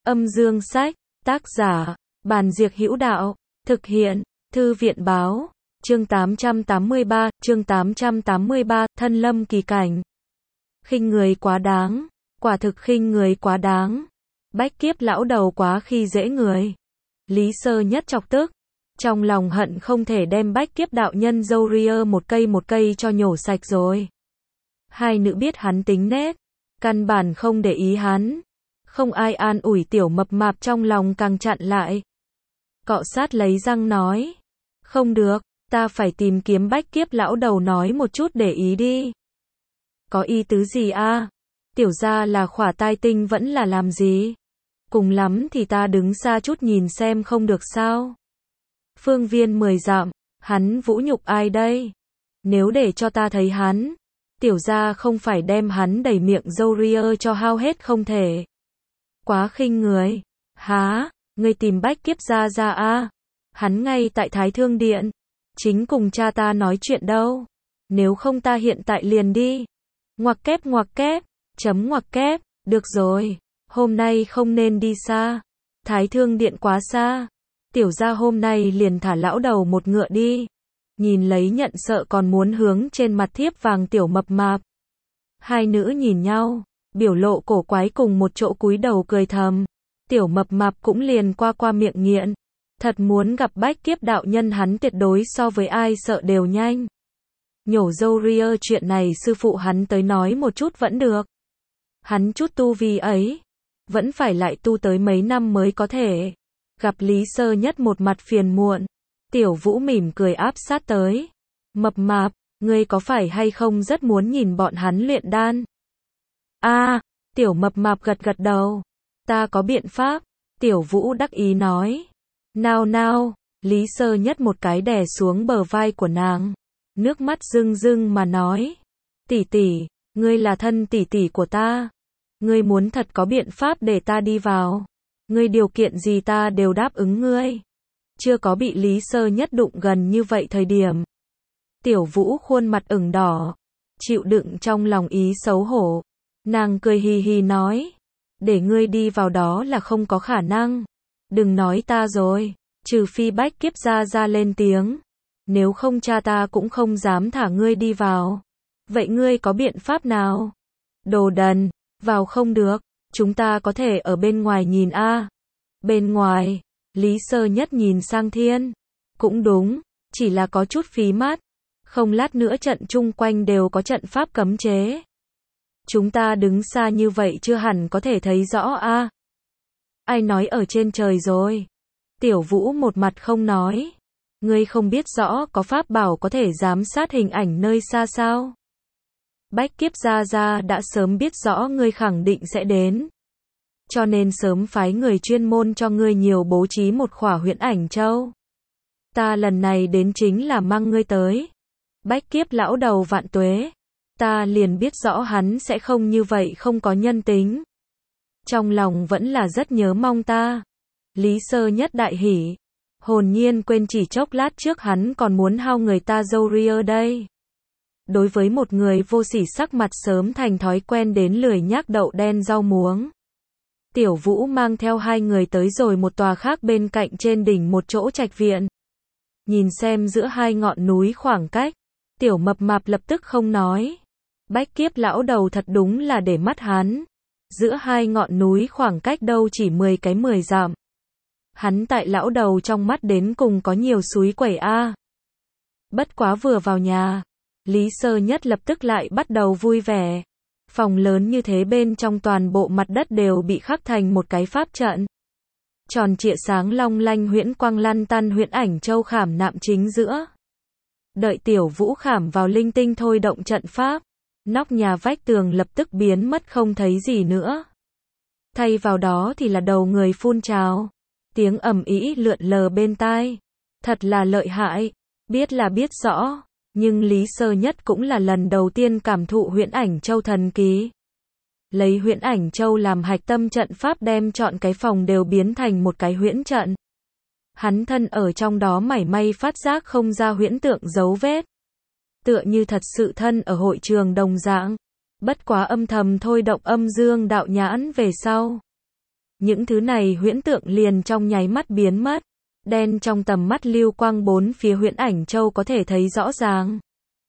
Âm dương sách, tác giả, Bàn Diệc Hữu Đạo, thực hiện, Thư viện báo, chương 883, Thân Lâm Kỳ Cảnh. Khinh người quá đáng, quả thực khinh người quá đáng. Bách kiếp lão đầu quá khi dễ người. Lý Sơ Nhất chọc tức, trong lòng hận không thể đem bách kiếp đạo nhân râu ria một cây cho nhổ sạch rồi. Hai nữ biết hắn tính nết, căn bản không để ý hắn. Không ai an ủi tiểu mập mạp trong lòng càng chặn lại. Cọ sát lấy răng nói. Không được, ta phải tìm kiếm bách kiếp lão đầu nói một chút để ý đi. Có ý tứ gì a? Tiểu gia là khỏa tai tinh vẫn là làm gì? Cùng lắm thì ta đứng xa chút nhìn xem không được sao? Phương viên 10 dặm, hắn vũ nhục ai đây? Nếu để cho ta thấy hắn, tiểu gia không phải đem hắn đầy miệng râu ria cho hao hết không thể. Quá khinh người. Há, ngươi tìm bách kiếp gia gia a? Hắn ngay tại Thái Thương Điện, chính cùng cha ta nói chuyện đâu. Nếu không ta hiện tại liền đi. Ngoặc kép, chấm ngoặc kép, được rồi, hôm nay không nên đi xa. Thái Thương Điện quá xa. Tiểu gia hôm nay liền thả lão đầu một ngựa đi. Nhìn lấy nhận sợ còn muốn hướng trên mặt thiếp vàng tiểu mập mạp. Hai nữ nhìn nhau, biểu lộ cổ quái cùng một chỗ cúi đầu cười thầm. Tiểu mập mạp cũng liền qua miệng nghiện. Thật muốn gặp bách kiếp đạo nhân hắn tuyệt đối so với ai sợ đều nhanh. Nhổ râu ria chuyện này sư phụ hắn tới nói một chút vẫn được. Hắn chút tu vi ấy, vẫn phải lại tu tới mấy năm mới có thể. Gặp Lý Sơ Nhất một mặt phiền muộn, Tiểu Vũ mỉm cười áp sát tới. Mập mạp, ngươi có phải hay không rất muốn nhìn bọn hắn luyện đan? Tiểu mập mạp gật đầu. Ta có biện pháp, Tiểu Vũ đắc ý nói. Nào, Lý Sơ Nhất một cái đè xuống bờ vai của nàng. Nước mắt rưng rưng mà nói. Tỷ tỷ, ngươi là thân tỷ tỷ của ta. Ngươi muốn thật có biện pháp để ta đi vào. Ngươi điều kiện gì ta đều đáp ứng ngươi. Chưa có bị Lý Sơ Nhất đụng gần như vậy thời điểm. Tiểu Vũ khuôn mặt ửng đỏ, chịu đựng trong lòng ý xấu hổ. Nàng cười hì hì nói. Để ngươi đi vào đó là không có khả năng. Đừng nói ta rồi, trừ phi bách kiếp gia lên tiếng. Nếu không cha ta cũng không dám thả ngươi đi vào. Vậy ngươi có biện pháp nào? Đồ đần, vào không được, chúng ta có thể ở bên ngoài nhìn a. Bên ngoài, Lý Sơ Nhất nhìn sang thiên. Cũng đúng, chỉ là có chút phí mắt. Không lát nữa trận chung quanh đều có trận pháp cấm chế. Chúng ta đứng xa như vậy chưa hẳn có thể thấy rõ a. Ai nói ở trên trời rồi? Tiểu Vũ một mặt không nói. Ngươi không biết rõ có pháp bảo có thể giám sát hình ảnh nơi xa sao? Bách kiếp gia đã sớm biết rõ ngươi khẳng định sẽ đến. Cho nên sớm phái người chuyên môn cho ngươi nhiều bố trí một khỏa huyễn ảnh châu. Ta lần này đến chính là mang ngươi tới. Bách kiếp lão đầu vạn tuế. Ta liền biết rõ hắn sẽ không như vậy không có nhân tính. Trong lòng vẫn là rất nhớ mong ta. Lý Sơ Nhất đại hỉ. Hồn nhiên quên chỉ chốc lát trước hắn còn muốn hao người ta râu ria đây. Đối với một người vô sỉ sắc mặt sớm thành thói quen đến lười nhác đậu đen rau muống. Tiểu Vũ mang theo hai người tới rồi một tòa khác bên cạnh trên đỉnh một chỗ trạch viện. Nhìn xem giữa hai ngọn núi khoảng cách, tiểu mập mạp lập tức không nói. Bách kiếp lão đầu thật đúng là để mắt hắn. Giữa hai ngọn núi khoảng cách đâu chỉ 10 dặm. Hắn tại lão đầu trong mắt đến cùng có nhiều suối quẩy a. Bất quá vừa vào nhà, Lý Sơ Nhất lập tức lại bắt đầu vui vẻ. Phòng lớn như thế bên trong toàn bộ mặt đất đều bị khắc thành một cái pháp trận. Tròn trịa sáng long lanh huyễn quang lăn tăn huyễn ảnh châu khảm nạm chính giữa. Đợi Tiểu Vũ khảm vào linh tinh thôi động trận pháp, nóc nhà vách tường lập tức biến mất không thấy gì nữa. Thay vào đó thì là đầu người phun trào. Tiếng ầm ĩ lượn lờ bên tai. Thật là lợi hại. Biết là biết rõ. Nhưng Lý Sơ Nhất cũng là lần đầu tiên cảm thụ huyễn ảnh châu thần kỳ. Lấy huyễn ảnh châu làm hạch tâm trận pháp đem chọn cái phòng đều biến thành một cái huyễn trận. Hắn thân ở trong đó mảy may phát giác không ra huyễn tượng dấu vết. Tựa như thật sự thân ở hội trường đồng dạng. Bất quá âm thầm thôi động âm dương đạo nhãn về sau. Những thứ này huyễn tượng liền trong nháy mắt biến mất. Đen trong tầm mắt lưu quang bốn phía Huyễn Ảnh Châu có thể thấy rõ ràng.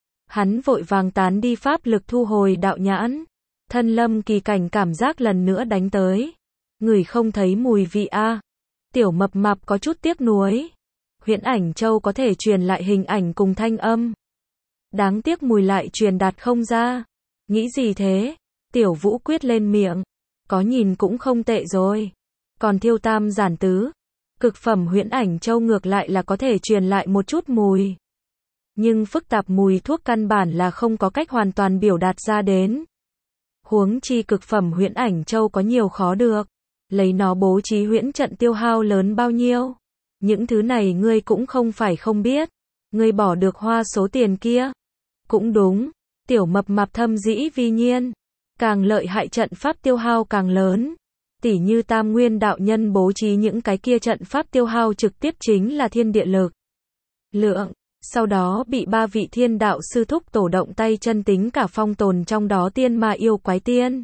Hắn vội vàng tán đi pháp lực thu hồi đạo nhãn. Thân Lâm Kỳ Cảnh cảm giác lần nữa đánh tới. Người không thấy mùi vị a. Tiểu Mập Mạp có chút tiếc nuối. Huyễn Ảnh Châu có thể truyền lại hình ảnh cùng thanh âm. Đáng tiếc mùi lại truyền đạt không ra. Nghĩ gì thế? Tiểu Vũ quyết lên miệng. Có nhìn cũng không tệ rồi. Còn Thiêu Tam Giản Tứ, cực phẩm Huyễn Ảnh Châu ngược lại là có thể truyền lại một chút mùi. Nhưng phức tạp mùi thuốc căn bản là không có cách hoàn toàn biểu đạt ra đến. Huống chi cực phẩm Huyễn Ảnh Châu có nhiều khó được. Lấy nó bố trí huyễn trận tiêu hao lớn bao nhiêu. Những thứ này ngươi cũng không phải không biết. Ngươi bỏ được hoa số tiền kia. Cũng đúng. Tiểu Mập Mạp thâm dĩ vi nhiên. Càng lợi hại trận pháp tiêu hao càng lớn. Tỉ như Tam Nguyên đạo nhân bố trí những cái kia trận pháp tiêu hao trực tiếp chính là thiên địa lực lượng. Sau đó bị ba vị thiên đạo sư thúc tổ động tay chân tính cả phong tồn trong đó tiên ma yêu quái tiên.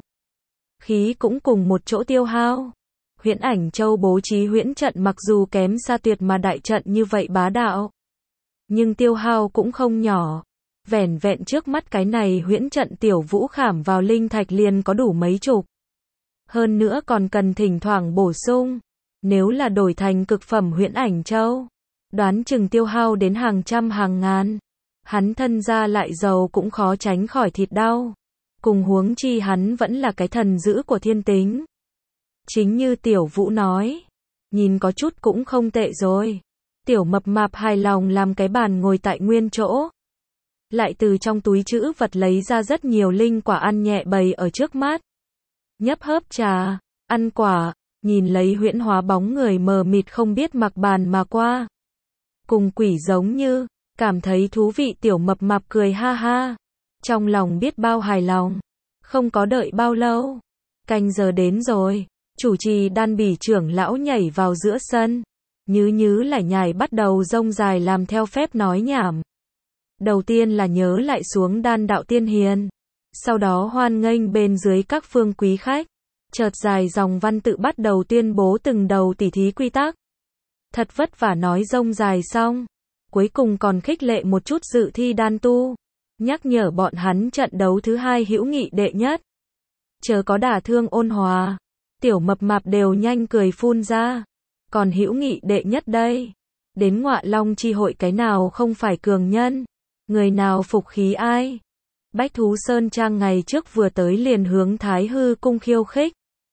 Khí cũng cùng một chỗ tiêu hao. Huyễn Ảnh Châu bố trí huyễn trận mặc dù kém xa tuyệt mà đại trận như vậy bá đạo. Nhưng tiêu hao cũng không nhỏ. Vẻn vẹn trước mắt cái này huyễn trận Tiểu Vũ khảm vào linh thạch liền có đủ mấy chục. Hơn nữa còn cần thỉnh thoảng bổ sung. Nếu là đổi thành cực phẩm Huyễn Ảnh Châu, đoán chừng tiêu hao đến hàng trăm hàng ngàn. Hắn thân ra lại giàu cũng khó tránh khỏi thịt đau. Cùng huống chi hắn vẫn là cái thần dữ của thiên tính. Chính như Tiểu Vũ nói, nhìn có chút cũng không tệ rồi. Tiểu Mập Mạp hài lòng làm cái bàn ngồi tại nguyên chỗ. Lại từ trong túi trữ vật lấy ra rất nhiều linh quả ăn nhẹ bày ở trước mắt. Nhấp hớp trà, ăn quả, nhìn lấy huyễn hóa bóng người mờ mịt không biết mặc bàn mà qua. Cùng quỷ giống như, cảm thấy thú vị. Tiểu Mập Mạp cười ha ha. Trong lòng biết bao hài lòng. Không có đợi bao lâu. Canh giờ đến rồi. Chủ trì Đan Bỉ trưởng lão nhảy vào giữa sân. Nhứ lải nhải bắt đầu rông dài làm theo phép nói nhảm. Đầu tiên là nhớ lại xuống Đan đạo tiên hiền. Sau đó hoan nghênh bên dưới các phương quý khách. Chợt dài dòng văn tự bắt đầu tuyên bố từng đầu tỉ thí quy tắc. Thật vất vả nói rông dài xong. Cuối cùng còn khích lệ một chút dự thi đan tu. Nhắc nhở bọn hắn trận đấu thứ hai hữu nghị đệ nhất. Chớ có đả thương ôn hòa. Tiểu Mập Mạp đều nhanh cười phun ra. Còn hữu nghị đệ nhất đây. Đến Ngọa Long chi hội cái nào không phải cường nhân. Người nào phục khí ai. Bách Thú Sơn Trang ngày trước vừa tới liền hướng Thái Hư cung khiêu khích.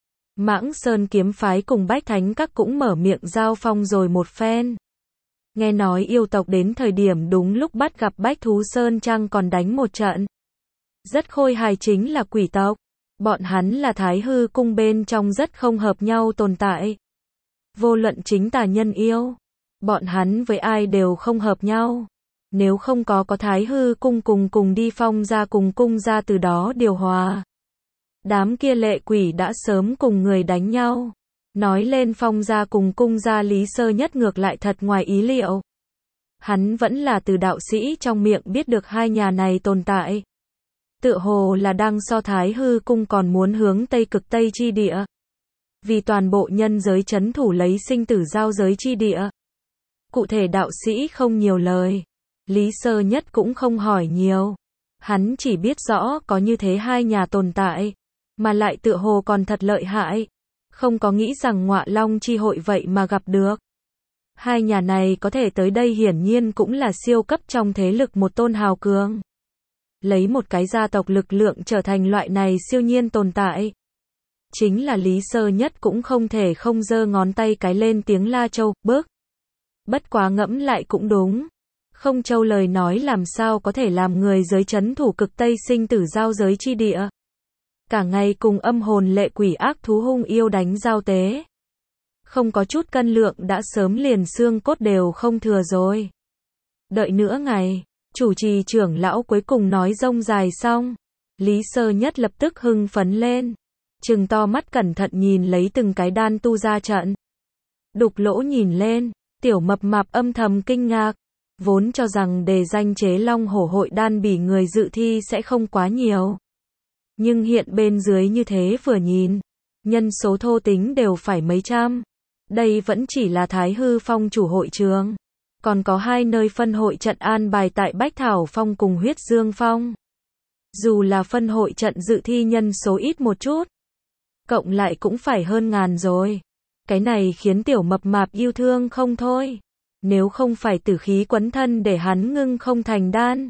Mãng Sơn kiếm phái cùng Bách Thánh các cũng mở miệng giao phong rồi một phen. Nghe nói yêu tộc đến thời điểm đúng lúc bắt gặp Bách Thú Sơn Trang còn đánh một trận. Rất khôi hài chính là quỷ tộc. Bọn hắn là Thái Hư cung bên trong rất không hợp nhau tồn tại. Vô luận chính tà nhân yêu. Bọn hắn với ai đều không hợp nhau. Nếu không có Thái Hư cung cùng đi phong ra cùng cung ra từ đó điều hòa. Đám kia lệ quỷ đã sớm cùng người đánh nhau. Nói lên phong ra cùng cung ra Lý Sơ Nhất ngược lại thật ngoài ý liệu. Hắn vẫn là từ đạo sĩ trong miệng biết được hai nhà này tồn tại. Tựa hồ là đang so Thái Hư cung còn muốn hướng Tây Cực Tây chi địa. Vì toàn bộ nhân giới trấn thủ lấy sinh tử giao giới chi địa. Cụ thể đạo sĩ không nhiều lời. Lý Sơ Nhất cũng không hỏi nhiều. Hắn chỉ biết rõ có như thế hai nhà tồn tại. Mà lại tựa hồ còn thật lợi hại. Không có nghĩ rằng Ngọa Long chi hội vậy mà gặp được. Hai nhà này có thể tới đây hiển nhiên cũng là siêu cấp trong thế lực một tôn hào cường. Lấy một cái gia tộc lực lượng trở thành loại này siêu nhiên tồn tại. Chính là Lý Sơ Nhất cũng không thể không giơ ngón tay cái lên tiếng La Châu, bước. Bất quá ngẫm lại cũng đúng. Không Châu lời nói làm sao có thể làm người giới trấn thủ cực Tây sinh tử giao giới chi địa. Cả ngày cùng âm hồn lệ quỷ ác thú hung yêu đánh giao tế. Không có chút cân lượng đã sớm liền xương cốt đều không thừa rồi. Đợi nửa ngày, chủ trì trưởng lão cuối cùng nói rông dài xong. Lý Sơ Nhất lập tức hưng phấn lên. Trừng to mắt cẩn thận nhìn lấy từng cái đan tu ra trận. Đục lỗ nhìn lên, Tiểu Mập Mạp âm thầm kinh ngạc. Vốn cho rằng đề danh chế Long Hổ hội Đan Bỉ người dự thi sẽ không quá nhiều. Nhưng hiện bên dưới như thế vừa nhìn. nhân số thô tính đều phải mấy trăm. Đây vẫn chỉ là Thái Hư Phong chủ hội trường. Còn có 2 nơi phân hội trận an bài tại Bách Thảo Phong cùng Huyết Dương Phong. Dù là phân hội trận dự thi nhân số ít một chút, cộng lại cũng phải hơn ngàn rồi. Cái này khiến tiểu mập mạp yêu thương không thôi. Nếu không phải tử khí quấn thân để hắn ngưng không thành đan,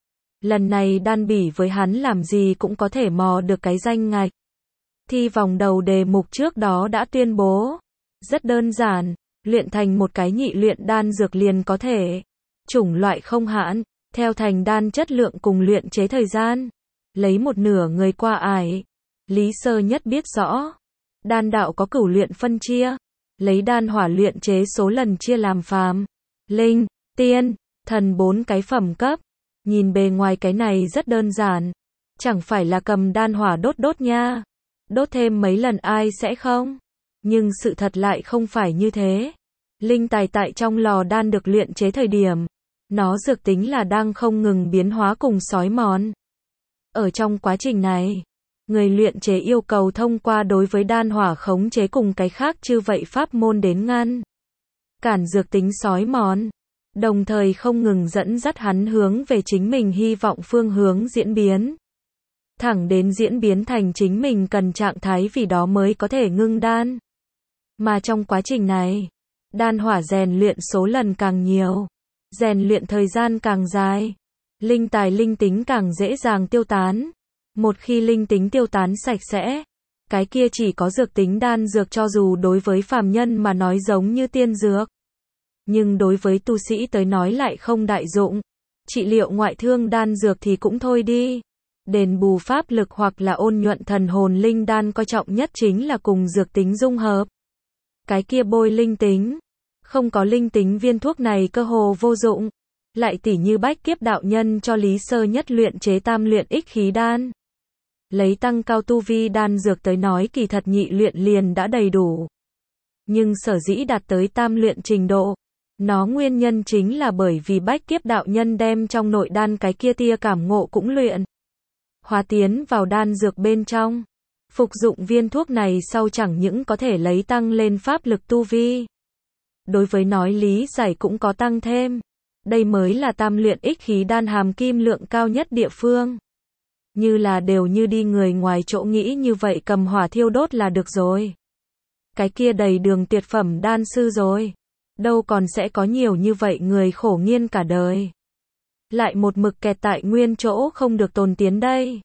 lần này đan bỉ với hắn làm gì cũng có thể mò được cái danh ngạch. Thi vòng đầu đề mục trước đó đã tuyên bố. Rất đơn giản, luyện thành một cái nhị luyện đan dược liền có thể. Chủng loại không hạn, theo thành đan chất lượng cùng luyện chế thời gian. Lấy một nửa người qua ải. Lý Sơ Nhất biết rõ. Đan đạo có cửu luyện phân chia. Lấy đan hỏa luyện chế số lần chia làm phàm, linh, tiên, thần 4 cái phẩm cấp. Nhìn bề ngoài cái này rất đơn giản. Chẳng phải là cầm đan hỏa đốt nha. Đốt thêm mấy lần ai sẽ không? Nhưng sự thật lại không phải như thế. Linh tài tại trong lò đan được luyện chế thời điểm, nó dược tính là đang không ngừng biến hóa cùng xói mòn. Ở trong quá trình này, người luyện chế yêu cầu thông qua đối với đan hỏa khống chế cùng cái khác chư vậy pháp môn đến ngăn cản dược tính xói mòn, đồng thời không ngừng dẫn dắt hắn hướng về chính mình hy vọng phương hướng diễn biến. Thẳng đến diễn biến thành chính mình cần trạng thái vì đó mới có thể ngưng đan. Mà trong quá trình này, đan hỏa rèn luyện số lần càng nhiều, rèn luyện thời gian càng dài, linh tài linh tính càng dễ dàng tiêu tán. Một khi linh tính tiêu tán sạch sẽ, cái kia chỉ có dược tính đan dược cho dù đối với phàm nhân mà nói giống như tiên dược. Nhưng đối với tu sĩ tới nói lại không đại dụng. Trị liệu ngoại thương đan dược thì cũng thôi đi. Đền bù pháp lực hoặc là ôn nhuận thần hồn linh đan coi trọng nhất chính là cùng dược tính dung hợp. Cái kia bôi linh tính. Không có linh tính viên thuốc này cơ hồ vô dụng. Lại tỉ như Bách Kiếp đạo nhân cho Lý Sơ Nhất luyện chế tam luyện ích khí đan. Lấy tăng cao tu vi đan dược tới nói kỳ thật nhị luyện liền đã đầy đủ. Nhưng sở dĩ đạt tới tam luyện trình độ, nó nguyên nhân chính là bởi vì Bách Kiếp đạo nhân đem trong nội đan cái kia tia cảm ngộ cũng luyện hóa tiến vào đan dược bên trong. Phục dụng viên thuốc này sau chẳng những có thể lấy tăng lên pháp lực tu vi. Đối với nói lý giải cũng có tăng thêm. Đây mới là tam luyện ích khí đan hàm kim lượng cao nhất địa phương. Như là đều như đi người ngoài chỗ nghĩ như vậy cầm hỏa thiêu đốt là được rồi. Cái kia đầy đường tuyệt phẩm đan sư rồi. Đâu còn sẽ có nhiều như vậy người khổ nghiên cả đời. Lại một mực kẹt tại nguyên chỗ không được tồn tiến đây.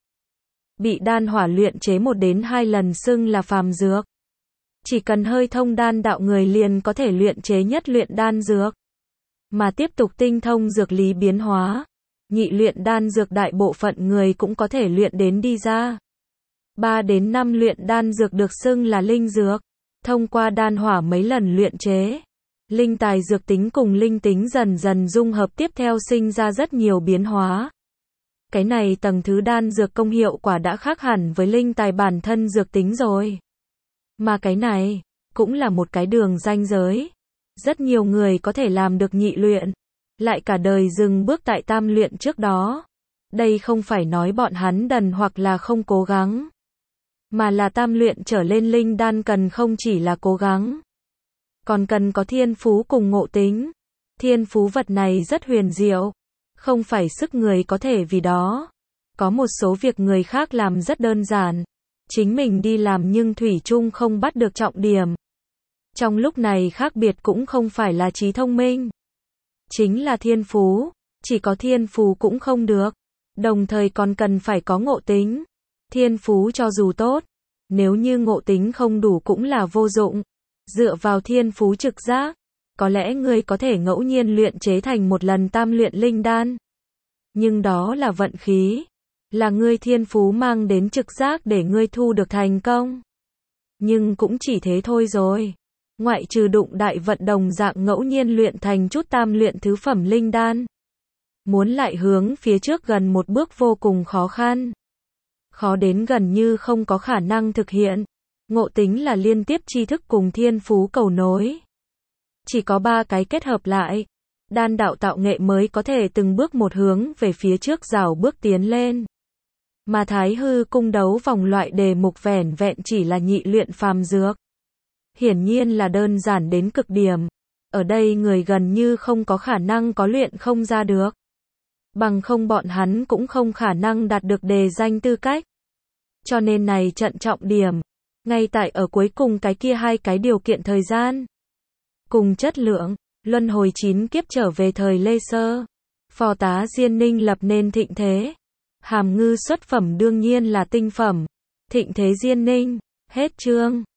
Bị đan hỏa luyện chế 1 đến 2 lần xưng là phàm dược. Chỉ cần hơi thông đan đạo người liền có thể luyện chế nhất luyện đan dược. Mà tiếp tục tinh thông dược lý biến hóa. Nhị luyện đan dược đại bộ phận người cũng có thể luyện đến đi ra. 3 đến 5 luyện đan dược được xưng là linh dược. Thông qua đan hỏa mấy lần luyện chế. Linh tài dược tính cùng linh tính dần dần dung hợp tiếp theo sinh ra rất nhiều biến hóa. Cái này tầng thứ đan dược công hiệu quả đã khác hẳn với linh tài bản thân dược tính rồi. Mà cái này, cũng là một cái đường ranh giới. Rất nhiều người có thể làm được nhị luyện, lại cả đời dừng bước tại tam luyện trước đó. Đây không phải nói bọn hắn đần hoặc là không cố gắng. Mà là tam luyện trở lên linh đan cần không chỉ là cố gắng. Còn cần có thiên phú cùng ngộ tính. Thiên phú vật này rất huyền diệu. Không phải sức người có thể vì đó. Có một số việc người khác làm rất đơn giản. Chính mình đi làm nhưng thủy chung không bắt được trọng điểm. Trong lúc này khác biệt cũng không phải là trí thông minh. Chính là thiên phú. Chỉ có thiên phú cũng không được. Đồng thời còn cần phải có ngộ tính. Thiên phú cho dù tốt. Nếu như ngộ tính không đủ cũng là vô dụng. Dựa vào thiên phú trực giác, có lẽ ngươi có thể ngẫu nhiên luyện chế thành một lần tam luyện linh đan. Nhưng đó là vận khí. Là ngươi thiên phú mang đến trực giác để ngươi thu được thành công. Nhưng cũng chỉ thế thôi rồi. Ngoại trừ đụng đại vận đồng dạng ngẫu nhiên luyện thành chút tam luyện thứ phẩm linh đan. Muốn lại hướng phía trước gần một bước vô cùng khó khăn. Khó đến gần như không có khả năng thực hiện. Ngộ tính là liên tiếp tri thức cùng thiên phú cầu nối. Chỉ có 3 cái kết hợp lại. Đan đạo tạo nghệ mới có thể từng bước một hướng về phía trước rào bước tiến lên. Mà Thái Hư cung đấu vòng loại đề mục vẻn vẹn chỉ là nhị luyện phàm dược. Hiển nhiên là đơn giản đến cực điểm. Ở đây người gần như không có khả năng có luyện không ra được. Bằng không bọn hắn cũng không khả năng đạt được đề danh tư cách. Cho nên này trận trọng điểm. Ngay tại ở cuối cùng cái kia hai cái điều kiện thời gian. Cùng chất lượng, luân hồi 9 kiếp trở về thời Lê Sơ. Phò tá Diên Ninh lập nên thịnh thế. Hàm Ngư xuất phẩm đương nhiên là tinh phẩm. Thịnh thế Diên Ninh, hết chương.